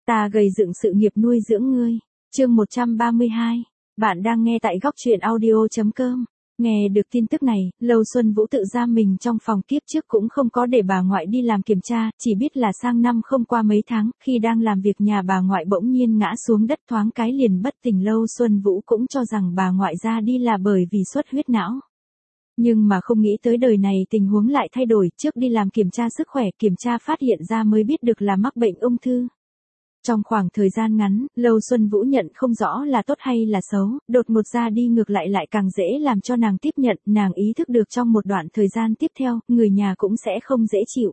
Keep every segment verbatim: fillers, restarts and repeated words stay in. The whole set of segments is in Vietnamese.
Ta gầy dựng sự nghiệp nuôi dưỡng ngươi. Chương một trăm ba mươi hai. Bạn đang nghe tại góc truyện audio chấm com. Nghe được tin tức này, Lâu Xuân Vũ tự giam mình trong phòng, kiếp trước cũng không có để bà ngoại đi làm kiểm tra, chỉ biết là sang năm không qua mấy tháng, khi đang làm việc nhà bà ngoại bỗng nhiên ngã xuống đất thoáng cái liền bất tỉnh. Lâu Xuân Vũ cũng cho rằng bà ngoại ra đi là bởi vì xuất huyết não. Nhưng mà không nghĩ tới đời này tình huống lại thay đổi, trước đi làm kiểm tra sức khỏe, kiểm tra phát hiện ra mới biết được là mắc bệnh ung thư. Trong khoảng thời gian ngắn, Lâu Xuân Vũ nhận không rõ là tốt hay là xấu, đột ngột ra đi ngược lại lại càng dễ làm cho nàng tiếp nhận, nàng ý thức được trong một đoạn thời gian tiếp theo, người nhà cũng sẽ không dễ chịu.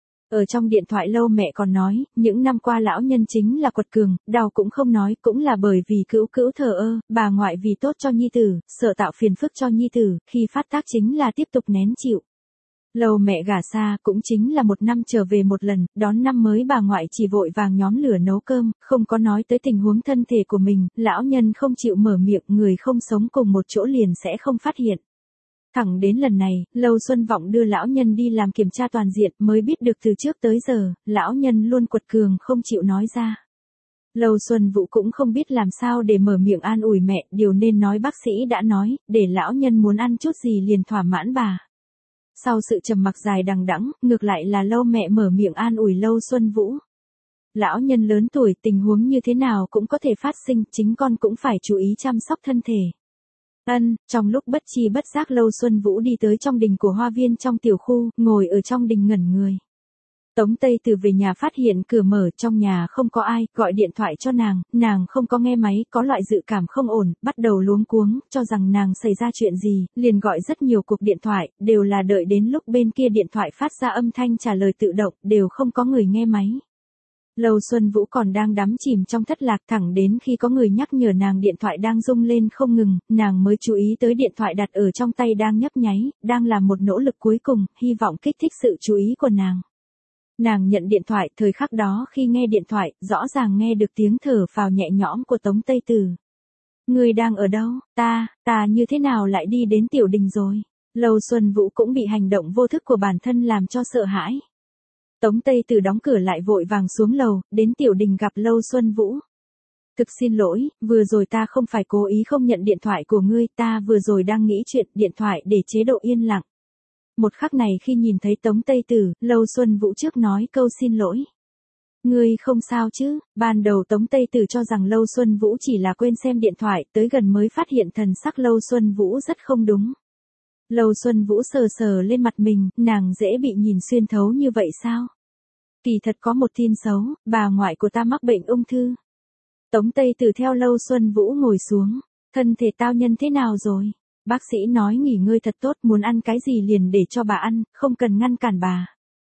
Ở trong điện thoại Lâu mẹ còn nói, những năm qua lão nhân chính là quật cường, đau cũng không nói, cũng là bởi vì cữu cữu thờ ơ, bà ngoại vì tốt cho nhi tử, sợ tạo phiền phức cho nhi tử, khi phát tác chính là tiếp tục nén chịu. Lâu mẹ gả xa cũng chính là một năm trở về một lần, đón năm mới bà ngoại chỉ vội vàng nhóm lửa nấu cơm, không có nói tới tình huống thân thể của mình, lão nhân không chịu mở miệng, người không sống cùng một chỗ liền sẽ không phát hiện. Thẳng đến lần này, Lâu Xuân Vọng đưa lão nhân đi làm kiểm tra toàn diện mới biết được từ trước tới giờ, lão nhân luôn quật cường không chịu nói ra. Lâu Xuân Vũ cũng không biết làm sao để mở miệng an ủi mẹ, điều nên nói bác sĩ đã nói, để lão nhân muốn ăn chút gì liền thỏa mãn bà. Sau sự trầm mặc dài đằng đẵng, ngược lại là Lâu mẹ mở miệng an ủi Lâu Xuân Vũ. Lão nhân lớn tuổi, tình huống như thế nào cũng có thể phát sinh, chính con cũng phải chú ý chăm sóc thân thể. Ân, trong lúc bất chi bất giác Lâu Xuân Vũ đi tới trong đình của hoa viên trong tiểu khu, ngồi ở trong đình ngẩn người. Tống Tây Từ về nhà phát hiện cửa mở, trong nhà không có ai, gọi điện thoại cho nàng, nàng không có nghe máy, có loại dự cảm không ổn, bắt đầu luống cuống, cho rằng nàng xảy ra chuyện gì, liền gọi rất nhiều cuộc điện thoại, đều là đợi đến lúc bên kia điện thoại phát ra âm thanh trả lời tự động, đều không có người nghe máy. Lâu Xuân Vũ còn đang đắm chìm trong thất lạc, thẳng đến khi có người nhắc nhở nàng điện thoại đang rung lên không ngừng, nàng mới chú ý tới điện thoại đặt ở trong tay đang nhấp nháy, đang làm một nỗ lực cuối cùng, hy vọng kích thích sự chú ý của nàng. Nàng nhận điện thoại, thời khắc đó khi nghe điện thoại, rõ ràng nghe được tiếng thở phào nhẹ nhõm của Tống Tây Từ. Người đang ở đâu? Ta, ta như thế nào lại đi đến tiểu đình rồi? Lâu Xuân Vũ cũng bị hành động vô thức của bản thân làm cho sợ hãi. Tống Tây Từ đóng cửa lại vội vàng xuống lầu, đến tiểu đình gặp Lâu Xuân Vũ. Thực xin lỗi, vừa rồi ta không phải cố ý không nhận điện thoại của ngươi, ta vừa rồi đang nghĩ chuyện, điện thoại để chế độ yên lặng. Một khắc này khi nhìn thấy Tống Tây Từ, Lâu Xuân Vũ trước nói câu xin lỗi. Ngươi không sao chứ? Ban đầu Tống Tây Từ cho rằng Lâu Xuân Vũ chỉ là quên xem điện thoại, tới gần mới phát hiện thần sắc Lâu Xuân Vũ rất không đúng. Lâu Xuân Vũ sờ sờ lên mặt mình, nàng dễ bị nhìn xuyên thấu như vậy sao? Kỳ thật có một tin xấu, bà ngoại của ta mắc bệnh ung thư. Tống Tây Từ theo Lâu Xuân Vũ ngồi xuống, thân thể tao nhân thế nào rồi? Bác sĩ nói nghỉ ngơi thật tốt, muốn ăn cái gì liền để cho bà ăn, không cần ngăn cản bà.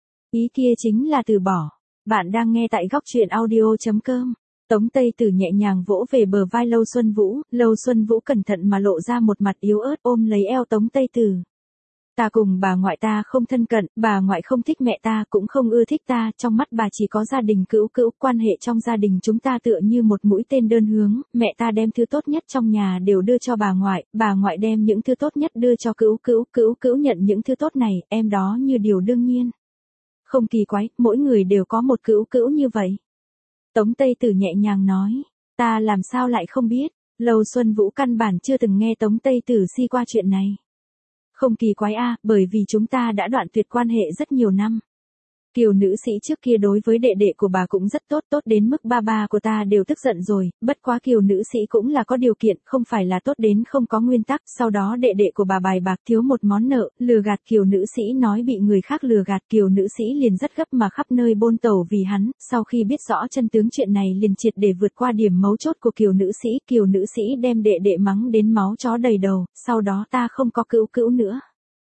Ý kia chính là từ bỏ. Bạn đang nghe tại góc truyện audio chấm com. Tống Tây Từ nhẹ nhàng vỗ về bờ vai Lâu Xuân Vũ, Lâu Xuân Vũ cẩn thận mà lộ ra một mặt yếu ớt ôm lấy eo Tống Tây Từ. Ta cùng bà ngoại ta không thân cận, bà ngoại không thích mẹ ta cũng không ưa thích ta, trong mắt bà chỉ có gia đình cữu cữu, quan hệ trong gia đình chúng ta tựa như một mũi tên đơn hướng, mẹ ta đem thứ tốt nhất trong nhà đều đưa cho bà ngoại, bà ngoại đem những thứ tốt nhất đưa cho cữu cữu, cữu cữu nhận những thứ tốt này, em đó như điều đương nhiên. Không kỳ quái, mỗi người đều có một cữu cữu như vậy. Tống Tây Từ nhẹ nhàng nói, ta làm sao lại không biết, Lâu Xuân Vũ căn bản chưa từng nghe Tống Tây Từ si qua chuyện này. Không kỳ quái a, bởi vì chúng ta đã đoạn tuyệt quan hệ rất nhiều năm. Kiều nữ sĩ trước kia đối với đệ đệ của bà cũng rất tốt, tốt đến mức ba ba của ta đều tức giận rồi, bất quá Kiều nữ sĩ cũng là có điều kiện, không phải là tốt đến không có nguyên tắc, sau đó đệ đệ của bà bài bạc thiếu một món nợ, lừa gạt Kiều nữ sĩ nói bị người khác lừa gạt, Kiều nữ sĩ liền rất gấp mà khắp nơi bôn tẩu vì hắn, sau khi biết rõ chân tướng chuyện này liền triệt để vượt qua điểm mấu chốt của Kiều nữ sĩ, Kiều nữ sĩ đem đệ đệ mắng đến máu chó đầy đầu, sau đó ta không có cữu cữu nữa.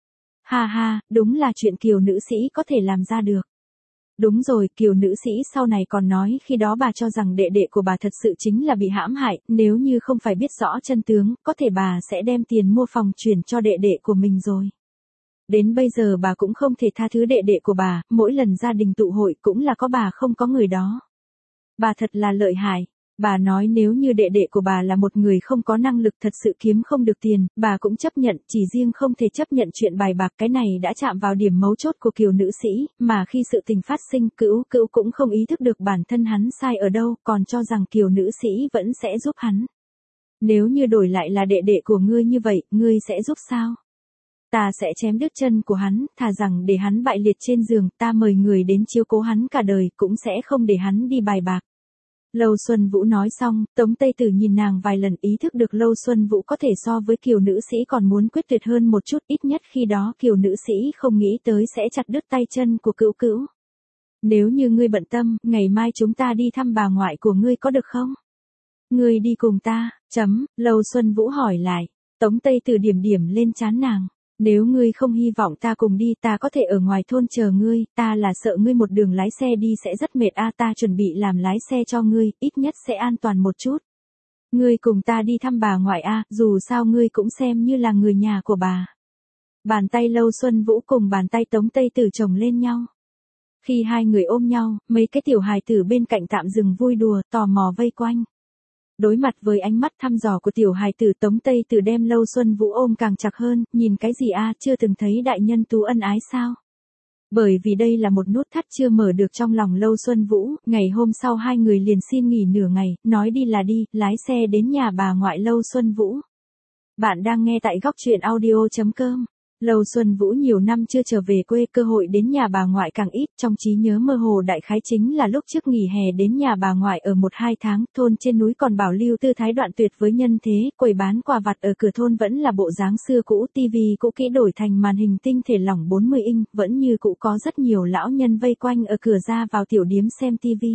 Ha ha, đúng là chuyện Kiều nữ sĩ có thể làm ra được. Đúng rồi, Kiều nữ sĩ sau này còn nói khi đó bà cho rằng đệ đệ của bà thật sự chính là bị hãm hại, nếu như không phải biết rõ chân tướng, có thể bà sẽ đem tiền mua phòng chuyển cho đệ đệ của mình rồi. Đến bây giờ bà cũng không thể tha thứ đệ đệ của bà, mỗi lần gia đình tụ hội cũng là có bà không có người đó. Bà thật là lợi hại. Bà nói nếu như đệ đệ của bà là một người không có năng lực thật sự kiếm không được tiền, bà cũng chấp nhận, chỉ riêng không thể chấp nhận chuyện bài bạc. Cái này đã chạm vào điểm mấu chốt của Kiều nữ sĩ, mà khi sự tình phát sinh, Cữu Cữu cũng không ý thức được bản thân hắn sai ở đâu, còn cho rằng Kiều nữ sĩ vẫn sẽ giúp hắn. Nếu như đổi lại là đệ đệ của ngươi như vậy, ngươi sẽ giúp sao? Ta sẽ chém đứt chân của hắn, thà rằng để hắn bại liệt trên giường, ta mời người đến chiếu cố hắn cả đời, cũng sẽ không để hắn đi bài bạc. Lâu Xuân Vũ nói xong, Tống Tây Tử nhìn nàng vài lần, ý thức được Lâu Xuân Vũ có thể so với Kiều nữ sĩ còn muốn quyết tuyệt hơn một chút, ít nhất khi đó Kiều nữ sĩ không nghĩ tới sẽ chặt đứt tay chân của Cữu Cữu. Nếu như ngươi bận tâm, ngày mai chúng ta đi thăm bà ngoại của ngươi có được không? Ngươi đi cùng ta, chấm, Lâu Xuân Vũ hỏi lại. Tống Tây Tử điểm điểm lên trán nàng. Nếu ngươi không hy vọng ta cùng đi, ta có thể ở ngoài thôn chờ ngươi, ta là sợ ngươi một đường lái xe đi sẽ rất mệt a, ta chuẩn bị làm lái xe cho ngươi, ít nhất sẽ an toàn một chút. Ngươi cùng ta đi thăm bà ngoại a, dù sao ngươi cũng xem như là người nhà của bà. Bàn tay Lâu Xuân Vũ cùng bàn tay Tống Tây Tử chồng lên nhau. Khi hai người ôm nhau, mấy cái tiểu hài tử bên cạnh tạm dừng vui đùa, tò mò vây quanh. Đối mặt với ánh mắt thăm dò của tiểu hài tử, Tống Tây Tử đem Lâu Xuân Vũ ôm càng chặt hơn, nhìn cái gì a, chưa từng thấy đại nhân tú ân ái sao? Bởi vì đây là một nút thắt chưa mở được trong lòng Lâu Xuân Vũ, ngày hôm sau hai người liền xin nghỉ nửa ngày, nói đi là đi, lái xe đến nhà bà ngoại Lâu Xuân Vũ. Bạn đang nghe tại góc truyện audio chấm com. Lâu Xuân Vũ nhiều năm chưa trở về quê, cơ hội đến nhà bà ngoại càng ít, trong trí nhớ mơ hồ đại khái chính là lúc trước nghỉ hè đến nhà bà ngoại ở một hai tháng, thôn trên núi còn bảo lưu tư thái đoạn tuyệt với nhân thế, quầy bán quà vặt ở cửa thôn vẫn là bộ dáng xưa cũ, tivi cũ kỹ đổi thành màn hình tinh thể lỏng bốn mươi inch, vẫn như cũ có rất nhiều lão nhân vây quanh ở cửa ra vào tiểu điếm xem tivi.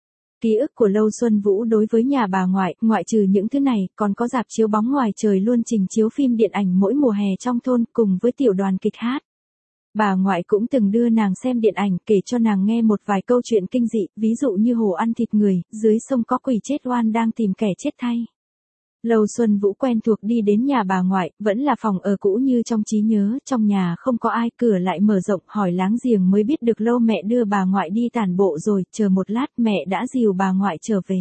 Ký ức của Lâu Xuân Vũ đối với nhà bà ngoại, ngoại trừ những thứ này, còn có rạp chiếu bóng ngoài trời luôn trình chiếu phim điện ảnh mỗi mùa hè trong thôn, cùng với tiểu đoàn kịch hát. Bà ngoại cũng từng đưa nàng xem điện ảnh, kể cho nàng nghe một vài câu chuyện kinh dị, ví dụ như hồ ăn thịt người, dưới sông có quỷ chết oan đang tìm kẻ chết thay. Lâu Xuân Vũ quen thuộc đi đến nhà bà ngoại, vẫn là phòng ở cũ như trong trí nhớ, trong nhà không có ai, cửa lại mở rộng, hỏi láng giềng mới biết được Lâu mẹ đưa bà ngoại đi tản bộ rồi, chờ một lát mẹ đã dìu bà ngoại trở về.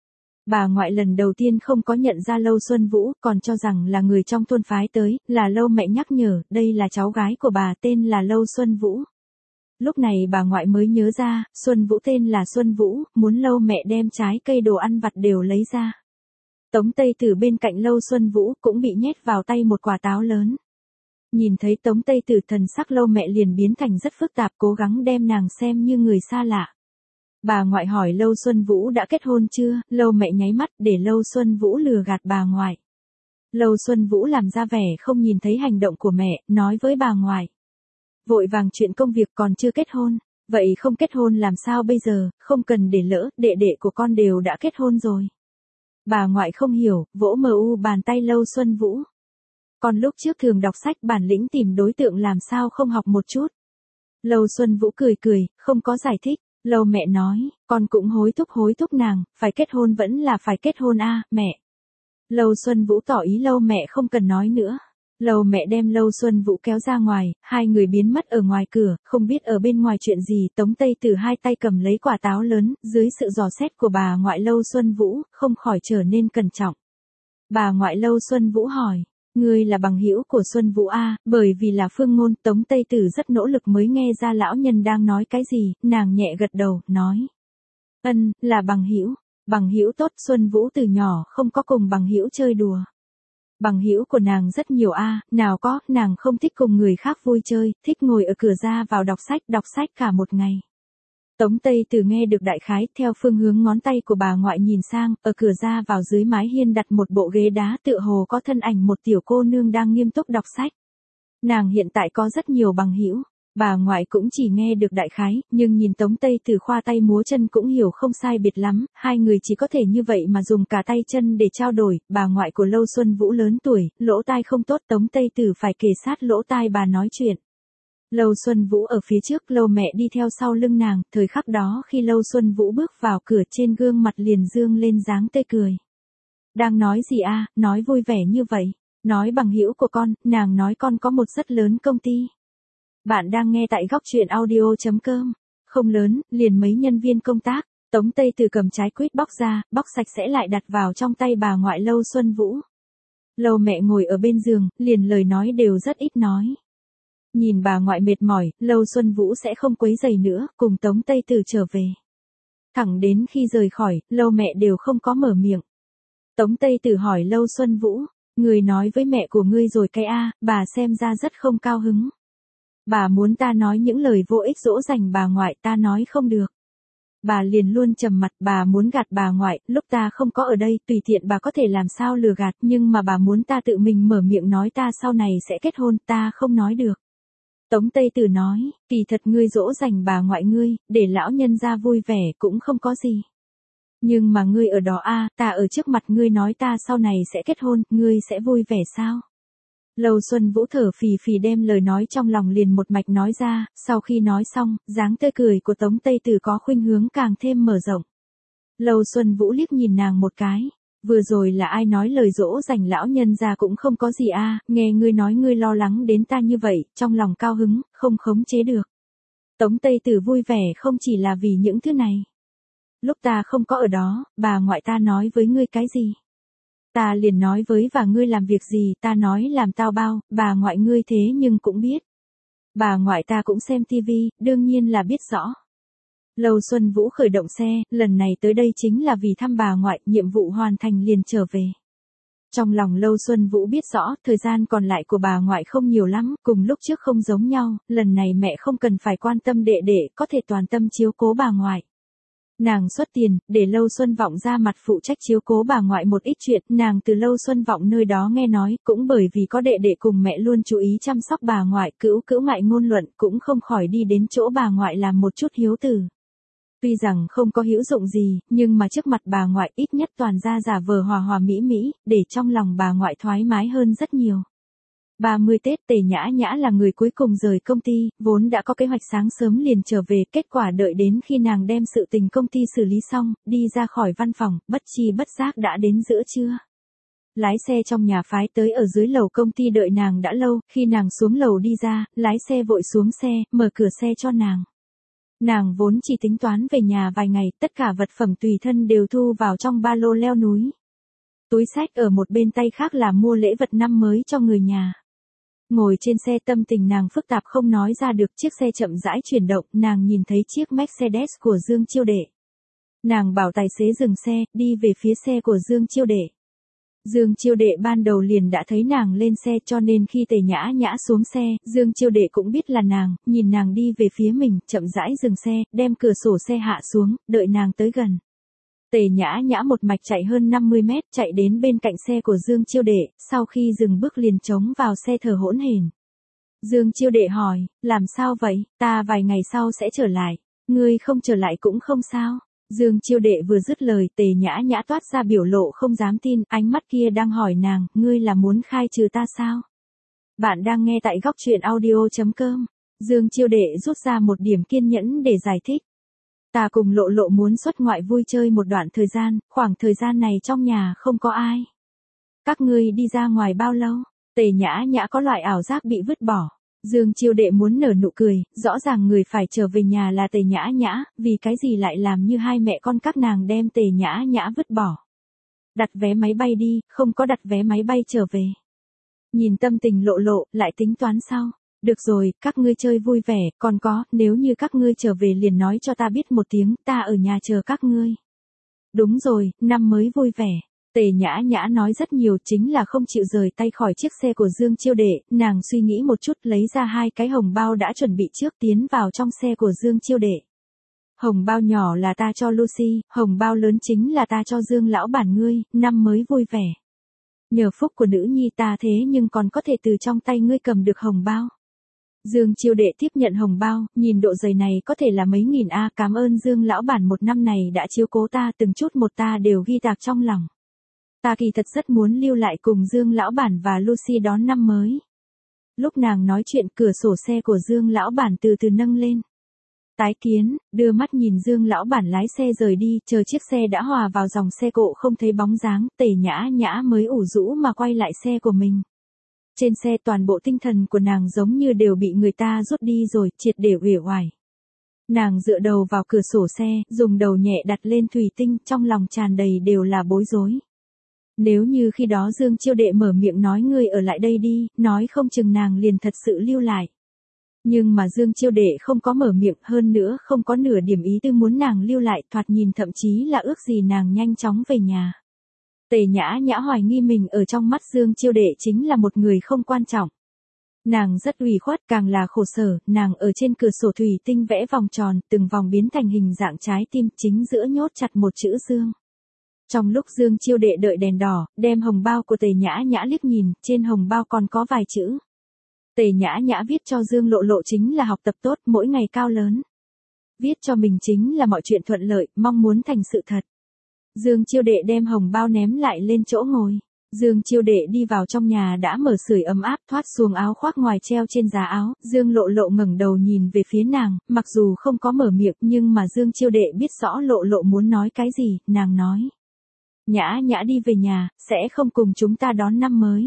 Bà ngoại lần đầu tiên không có nhận ra Lâu Xuân Vũ, còn cho rằng là người trong thôn phái tới, là Lâu mẹ nhắc nhở, đây là cháu gái của bà tên là Lâu Xuân Vũ. Lúc này bà ngoại mới nhớ ra, Xuân Vũ tên là Xuân Vũ, muốn Lâu mẹ đem trái cây đồ ăn vặt đều lấy ra. Tống Tây Tử bên cạnh Lâu Xuân Vũ cũng bị nhét vào tay một quả táo lớn. Nhìn thấy Tống Tây Tử, thần sắc Lâu mẹ liền biến thành rất phức tạp, cố gắng đem nàng xem như người xa lạ. Bà ngoại hỏi Lâu Xuân Vũ đã kết hôn chưa, Lâu mẹ nháy mắt để Lâu Xuân Vũ lừa gạt bà ngoại. Lâu Xuân Vũ làm ra vẻ không nhìn thấy hành động của mẹ, nói với bà ngoại. Vội vàng chuyện công việc còn chưa kết hôn, vậy không kết hôn làm sao bây giờ, không cần để lỡ, đệ đệ của con đều đã kết hôn rồi. Bà ngoại không hiểu, vỗ mờ u bàn tay Lâu Xuân Vũ. Con lúc trước thường đọc sách, bản lĩnh tìm đối tượng làm sao không học một chút. Lâu Xuân Vũ cười cười, không có giải thích. Lâu mẹ nói, con cũng hối thúc hối thúc nàng, phải kết hôn vẫn là phải kết hôn a, à, mẹ. Lâu Xuân Vũ tỏ ý Lâu mẹ không cần nói nữa. Lâu mẹ đem Lâu Xuân Vũ kéo ra ngoài, hai người biến mất ở ngoài cửa, không biết ở bên ngoài chuyện gì. Tống Tây Tử hai tay cầm lấy quả táo lớn, dưới sự dò xét của bà ngoại Lâu Xuân Vũ, không khỏi trở nên cẩn trọng. Bà ngoại Lâu Xuân Vũ hỏi, ngươi là bằng hữu của Xuân Vũ a? À, bởi vì là phương ngôn, Tống Tây Tử rất nỗ lực mới nghe ra lão nhân đang nói cái gì, nàng nhẹ gật đầu, nói. Ân, là bằng hữu, bằng hữu tốt. Xuân Vũ từ nhỏ không có cùng bằng hữu chơi đùa. Bằng hữu của nàng rất nhiều a, à, nào có, nàng không thích cùng người khác vui chơi, thích ngồi ở cửa ra vào đọc sách, đọc sách cả một ngày. Tống Tây Tử nghe được đại khái, theo phương hướng ngón tay của bà ngoại nhìn sang, ở cửa ra vào dưới mái hiên đặt một bộ ghế đá, tựa hồ có thân ảnh một tiểu cô nương đang nghiêm túc đọc sách. Nàng hiện tại có rất nhiều bằng hữu. Bà ngoại cũng chỉ nghe được đại khái, nhưng nhìn Tống Tây Tử khoa tay múa chân cũng hiểu không sai biệt lắm, hai người chỉ có thể như vậy mà dùng cả tay chân để trao đổi. Bà ngoại của Lâu Xuân Vũ lớn tuổi, lỗ tai không tốt, Tống Tây Tử phải kề sát lỗ tai bà nói chuyện. Lâu Xuân Vũ ở phía trước, Lâu mẹ đi theo sau lưng nàng, thời khắc đó khi Lâu Xuân Vũ bước vào cửa, trên gương mặt liền dương lên dáng tươi cười. Đang nói gì a, à, nói vui vẻ như vậy, nói bằng hữu của con, nàng nói con có một rất lớn công ty. Bạn đang nghe tại góc truyện audio chấm com, không lớn, liền mấy nhân viên công tác. Tống Tây Từ cầm trái quýt bóc ra, bóc sạch sẽ lại đặt vào trong tay bà ngoại Lâu Xuân Vũ. Lâu mẹ ngồi ở bên giường, liền lời nói đều rất ít nói. Nhìn bà ngoại mệt mỏi, Lâu Xuân Vũ sẽ không quấy rầy nữa, cùng Tống Tây Từ trở về. Thẳng đến khi rời khỏi, Lâu mẹ đều không có mở miệng. Tống Tây Từ hỏi Lâu Xuân Vũ, người nói với mẹ của ngươi rồi cái a, bà xem ra rất không cao hứng. Bà muốn ta nói những lời vô ích dỗ dành bà ngoại, ta nói không được. Bà liền luôn trầm mặt, bà muốn gạt bà ngoại, lúc ta không có ở đây, tùy tiện bà có thể làm sao lừa gạt, nhưng mà bà muốn ta tự mình mở miệng nói ta sau này sẽ kết hôn, ta không nói được. Tống Tây Từ nói, kỳ thật ngươi dỗ dành bà ngoại ngươi, để lão nhân gia vui vẻ cũng không có gì. Nhưng mà ngươi ở đó a, ta ở trước mặt ngươi nói ta sau này sẽ kết hôn, ngươi sẽ vui vẻ sao? Lâu Xuân Vũ thở phì phì đem lời nói trong lòng liền một mạch nói ra, sau khi nói xong, dáng tươi cười của Tống Tây Từ có khuynh hướng càng thêm mở rộng. Lâu Xuân Vũ liếc nhìn nàng một cái, vừa rồi là ai nói lời dỗ dành lão nhân gia cũng không có gì a, nghe ngươi nói ngươi lo lắng đến ta như vậy, trong lòng cao hứng, không khống chế được. Tống Tây Từ vui vẻ không chỉ là vì những thứ này. Lúc ta không có ở đó, bà ngoại ta nói với ngươi cái gì? Ta liền nói với và ngươi làm việc gì, ta nói làm tao bao, bà ngoại ngươi thế nhưng cũng biết. Bà ngoại ta cũng xem tivi, đương nhiên là biết rõ. Lâu Xuân Vũ khởi động xe, lần này tới đây chính là vì thăm bà ngoại, nhiệm vụ hoàn thành liền trở về. Trong lòng Lâu Xuân Vũ biết rõ, thời gian còn lại của bà ngoại không nhiều lắm, cùng lúc trước không giống nhau, lần này mẹ không cần phải quan tâm đệ đệ, có thể toàn tâm chiếu cố bà ngoại. Nàng xuất tiền, để Lâu Xuân Vọng ra mặt phụ trách chiếu cố bà ngoại một ít chuyện, nàng từ Lâu Xuân Vọng nơi đó nghe nói, cũng bởi vì có đệ đệ cùng mẹ luôn chú ý chăm sóc bà ngoại, cữu cữu ngại ngôn luận, cũng không khỏi đi đến chỗ bà ngoại làm một chút hiếu tử. Tuy rằng không có hữu dụng gì, nhưng mà trước mặt bà ngoại ít nhất toàn ra giả vờ hòa hòa mỹ mỹ, để trong lòng bà ngoại thoải mái hơn rất nhiều. ba mươi Tết Tề Nhã Nhã là người cuối cùng rời công ty, vốn đã có kế hoạch sáng sớm liền trở về, kết quả đợi đến khi nàng đem sự tình công ty xử lý xong, đi ra khỏi văn phòng, bất chi bất giác đã đến giữa trưa. Lái xe trong nhà phái tới ở dưới lầu công ty đợi nàng đã lâu, khi nàng xuống lầu đi ra, lái xe vội xuống xe, mở cửa xe cho nàng. Nàng vốn chỉ tính toán về nhà vài ngày, tất cả vật phẩm tùy thân đều thu vào trong ba lô leo núi. Túi xách ở một bên tay khác là mua lễ vật năm mới cho người nhà. Ngồi trên xe tâm tình nàng phức tạp không nói ra được, chiếc xe chậm rãi chuyển động, nàng nhìn thấy chiếc Mercedes của Dương Chiêu Đệ. Nàng bảo tài xế dừng xe, đi về phía xe của Dương Chiêu Đệ. Dương Chiêu Đệ ban đầu liền đã thấy nàng lên xe cho nên khi Tề Nhã Nhã xuống xe, Dương Chiêu Đệ cũng biết là nàng, nhìn nàng đi về phía mình, chậm rãi dừng xe, đem cửa sổ xe hạ xuống, đợi nàng tới gần. Tề Nhã Nhã một mạch chạy hơn năm mươi mét, chạy đến bên cạnh xe của Dương Chiêu Đệ, sau khi dừng bước liền trống vào xe thở hỗn hển. Dương Chiêu Đệ hỏi, làm sao vậy, ta vài ngày sau sẽ trở lại, ngươi không trở lại cũng không sao. Dương Chiêu Đệ vừa dứt lời, Tề Nhã Nhã toát ra biểu lộ không dám tin, ánh mắt kia đang hỏi nàng, ngươi là muốn khai trừ ta sao? Bạn đang nghe tại góc truyện audio chấm com. Dương Chiêu Đệ rút ra một điểm kiên nhẫn để giải thích. Ta cùng Lộ Lộ muốn xuất ngoại vui chơi một đoạn thời gian, khoảng thời gian này trong nhà không có ai. Các ngươi đi ra ngoài bao lâu? Tề Nhã Nhã có loại ảo giác bị vứt bỏ. Dương Chiêu Đệ muốn nở nụ cười, rõ ràng người phải trở về nhà là Tề Nhã Nhã, vì cái gì lại làm như hai mẹ con các nàng đem Tề Nhã Nhã vứt bỏ. Đặt vé máy bay đi, không có đặt vé máy bay trở về. Nhìn tâm tình Lộ Lộ, lại tính toán sau. Được rồi, các ngươi chơi vui vẻ, còn có, nếu như các ngươi trở về liền nói cho ta biết một tiếng, ta ở nhà chờ các ngươi. Đúng rồi, năm mới vui vẻ. Tề Nhã Nhã nói rất nhiều, chính là không chịu rời tay khỏi chiếc xe của Dương Chiêu Đệ, nàng suy nghĩ một chút lấy ra hai cái hồng bao đã chuẩn bị trước tiến vào trong xe của Dương Chiêu Đệ. Hồng bao nhỏ là ta cho Lucy, hồng bao lớn chính là ta cho Dương lão bản ngươi, năm mới vui vẻ. Nhờ phúc của nữ nhi ta thế nhưng còn có thể từ trong tay ngươi cầm được hồng bao. Dương Chiêu Đệ tiếp nhận hồng bao, nhìn độ dày này có thể là mấy nghìn a, cảm ơn Dương lão bản một năm này đã chiếu cố ta, từng chút một ta đều ghi tạc trong lòng. Ta kỳ thật rất muốn lưu lại cùng Dương lão bản và Lucy đón năm mới. Lúc nàng nói chuyện, cửa sổ xe của Dương lão bản từ từ nâng lên. Tái kiến, đưa mắt nhìn Dương lão bản lái xe rời đi, chờ chiếc xe đã hòa vào dòng xe cộ không thấy bóng dáng, Tề Nhã Nhã mới ủ rũ mà quay lại xe của mình. Trên xe toàn bộ tinh thần của nàng giống như đều bị người ta rút đi rồi, triệt để uể oải. Nàng dựa đầu vào cửa sổ xe, dùng đầu nhẹ đặt lên thủy tinh, trong lòng tràn đầy đều là bối rối. Nếu như khi đó Dương Chiêu Đệ mở miệng nói ngươi ở lại đây đi, nói không chừng nàng liền thật sự lưu lại. Nhưng mà Dương Chiêu Đệ không có mở miệng, hơn nữa không có nửa điểm ý tư muốn nàng lưu lại, thoạt nhìn thậm chí là ước gì nàng nhanh chóng về nhà. Tề Nhã Nhã hoài nghi mình ở trong mắt Dương Chiêu Đệ chính là một người không quan trọng. Nàng rất ủy khuất, càng là khổ sở, nàng ở trên cửa sổ thủy tinh vẽ vòng tròn, từng vòng biến thành hình dạng trái tim, chính giữa nhốt chặt một chữ Dương. Trong lúc Dương Chiêu Đệ đợi đèn đỏ, đem hồng bao của Tề Nhã Nhã liếc nhìn, trên hồng bao còn có vài chữ. Tề Nhã Nhã viết cho Dương Lộ Lộ chính là học tập tốt, mỗi ngày cao lớn. Viết cho mình chính là mọi chuyện thuận lợi, mong muốn thành sự thật. Dương Chiêu Đệ đem hồng bao ném lại lên chỗ ngồi. Dương Chiêu Đệ đi vào trong nhà đã mở sưởi ấm áp, thoát xuồng áo khoác ngoài treo trên giá áo, Dương Lộ Lộ ngẩng đầu nhìn về phía nàng, mặc dù không có mở miệng nhưng mà Dương Chiêu Đệ biết rõ Lộ Lộ muốn nói cái gì, nàng nói. Nhã Nhã đi về nhà, sẽ không cùng chúng ta đón năm mới.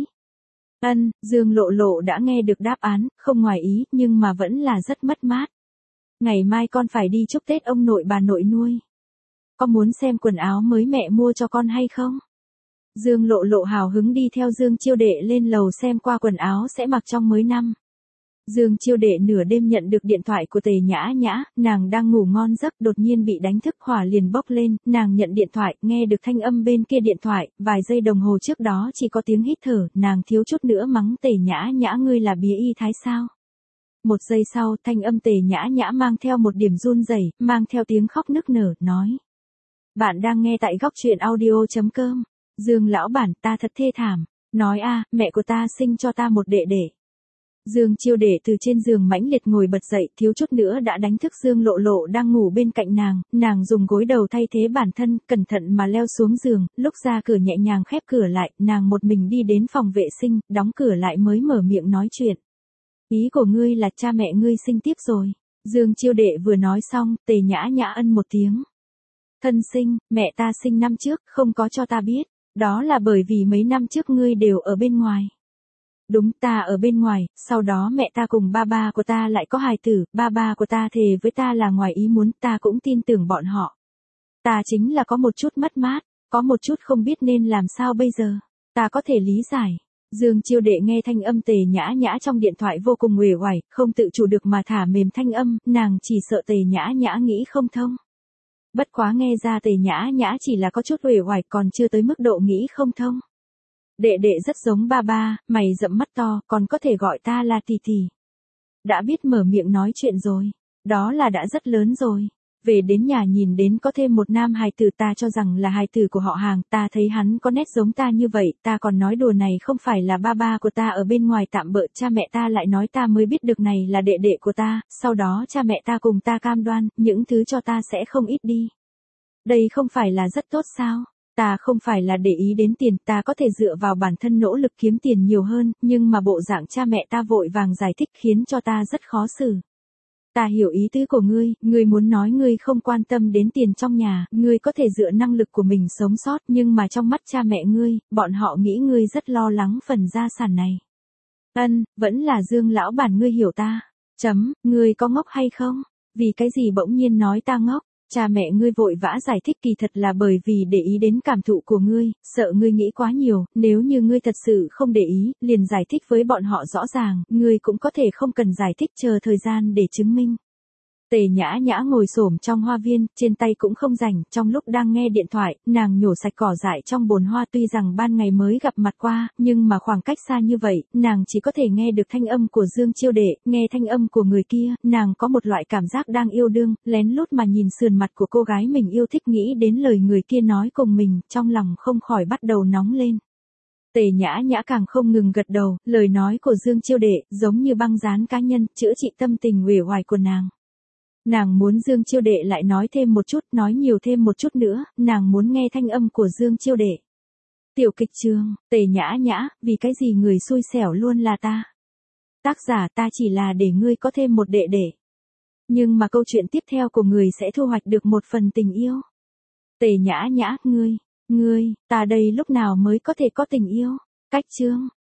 Ân, Dương Lộ Lộ đã nghe được đáp án, không ngoài ý, nhưng mà vẫn là rất mất mát. Ngày mai con phải đi chúc Tết ông nội bà nội nuôi. Con muốn xem quần áo mới mẹ mua cho con hay không? Dương Lộ Lộ hào hứng đi theo Dương Chiêu Đệ lên lầu xem qua quần áo sẽ mặc trong mới năm. Dương Chiêu Đệ nửa đêm nhận được điện thoại của Tề Nhã Nhã, nàng đang ngủ ngon giấc đột nhiên bị đánh thức, hỏa liền bốc lên, nàng nhận điện thoại, nghe được thanh âm bên kia điện thoại, vài giây đồng hồ trước đó chỉ có tiếng hít thở, nàng thiếu chút nữa mắng Tề Nhã Nhã ngươi là bía y thái sao. Một giây sau, thanh âm Tề Nhã Nhã mang theo một điểm run rẩy, mang theo tiếng khóc nức nở, nói. Bạn đang nghe tại góc truyện audio chấm com. Dương lão bản, ta thật thê thảm. Nói a, mẹ của ta sinh cho ta một đệ đệ. Dương Chiêu Đệ từ trên giường mãnh liệt ngồi bật dậy, thiếu chút nữa đã đánh thức Dương Lộ Lộ đang ngủ bên cạnh nàng, nàng dùng gối đầu thay thế bản thân, cẩn thận mà leo xuống giường, lúc ra cửa nhẹ nhàng khép cửa lại, nàng một mình đi đến phòng vệ sinh, đóng cửa lại mới mở miệng nói chuyện. Ý của ngươi là cha mẹ ngươi sinh tiếp rồi. Dương Chiêu Đệ vừa nói xong, Tề Nhã Nhã ân một tiếng. Thân sinh, mẹ ta sinh năm trước, không có cho ta biết. Đó là bởi vì mấy năm trước ngươi đều ở bên ngoài. Đúng, ta ở bên ngoài, sau đó mẹ ta cùng ba ba của ta lại có hài tử, ba ba của ta thề với ta là ngoài ý muốn, ta cũng tin tưởng bọn họ. Ta chính là có một chút mất mát, có một chút không biết nên làm sao bây giờ, ta có thể lý giải. Dương Chiêu Đệ nghe thanh âm Tề Nhã Nhã trong điện thoại vô cùng uể oải, không tự chủ được mà thả mềm thanh âm, nàng chỉ sợ Tề Nhã Nhã nghĩ không thông. Bất quá nghe ra Tề Nhã Nhã chỉ là có chút uể oải, còn chưa tới mức độ nghĩ không thông. Đệ đệ rất giống ba ba, mày rậm mắt to, còn có thể gọi ta là tỷ tỷ. Đã biết mở miệng nói chuyện rồi, đó là đã rất lớn rồi. Về đến nhà nhìn đến có thêm một nam hài tử, ta cho rằng là hài tử của họ Hàng, ta thấy hắn có nét giống ta như vậy, ta còn nói đùa này không phải là ba ba của ta ở bên ngoài tạm bợ, cha mẹ ta lại nói ta mới biết được này là đệ đệ của ta, sau đó cha mẹ ta cùng ta cam đoan, những thứ cho ta sẽ không ít đi. Đây không phải là rất tốt sao? Ta không phải là để ý đến tiền, ta có thể dựa vào bản thân nỗ lực kiếm tiền nhiều hơn, nhưng mà bộ dạng cha mẹ ta vội vàng giải thích khiến cho ta rất khó xử. Ta hiểu ý tứ của ngươi, ngươi muốn nói ngươi không quan tâm đến tiền trong nhà, ngươi có thể dựa năng lực của mình sống sót, nhưng mà trong mắt cha mẹ ngươi, bọn họ nghĩ ngươi rất lo lắng phần gia sản này. Ân, vẫn là Dương lão bản ngươi hiểu ta. Chấm, ngươi có ngốc hay không? Vì cái gì bỗng nhiên nói ta ngốc? Cha mẹ ngươi vội vã giải thích kỳ thật là bởi vì để ý đến cảm thụ của ngươi, sợ ngươi nghĩ quá nhiều, nếu như ngươi thật sự không để ý, liền giải thích với bọn họ rõ ràng, ngươi cũng có thể không cần giải thích chờ thời gian để chứng minh. Tề Nhã Nhã ngồi xổm trong hoa viên, trên tay cũng không rảnh, trong lúc đang nghe điện thoại, nàng nhổ sạch cỏ dại trong bồn hoa, tuy rằng ban ngày mới gặp mặt qua, nhưng mà khoảng cách xa như vậy, nàng chỉ có thể nghe được thanh âm của Dương Chiêu Đệ, nghe thanh âm của người kia, nàng có một loại cảm giác đang yêu đương, lén lút mà nhìn sườn mặt của cô gái mình yêu thích, nghĩ đến lời người kia nói cùng mình, trong lòng không khỏi bắt đầu nóng lên. Tề Nhã Nhã càng không ngừng gật đầu, lời nói của Dương Chiêu Đệ, giống như băng dán cá nhân, chữa trị tâm tình uể oải của nàng. Nàng muốn Dương Chiêu Đệ lại nói thêm một chút, nói nhiều thêm một chút nữa, nàng muốn nghe thanh âm của Dương Chiêu Đệ. Tiểu kịch trường, Tề Nhã Nhã, vì cái gì người xui xẻo luôn là ta. Tác giả ta chỉ là để ngươi có thêm một đệ đệ. Nhưng mà câu chuyện tiếp theo của người sẽ thu hoạch được một phần tình yêu. Tề Nhã Nhã, ngươi, ngươi, ta đây lúc nào mới có thể có tình yêu? Cách chương.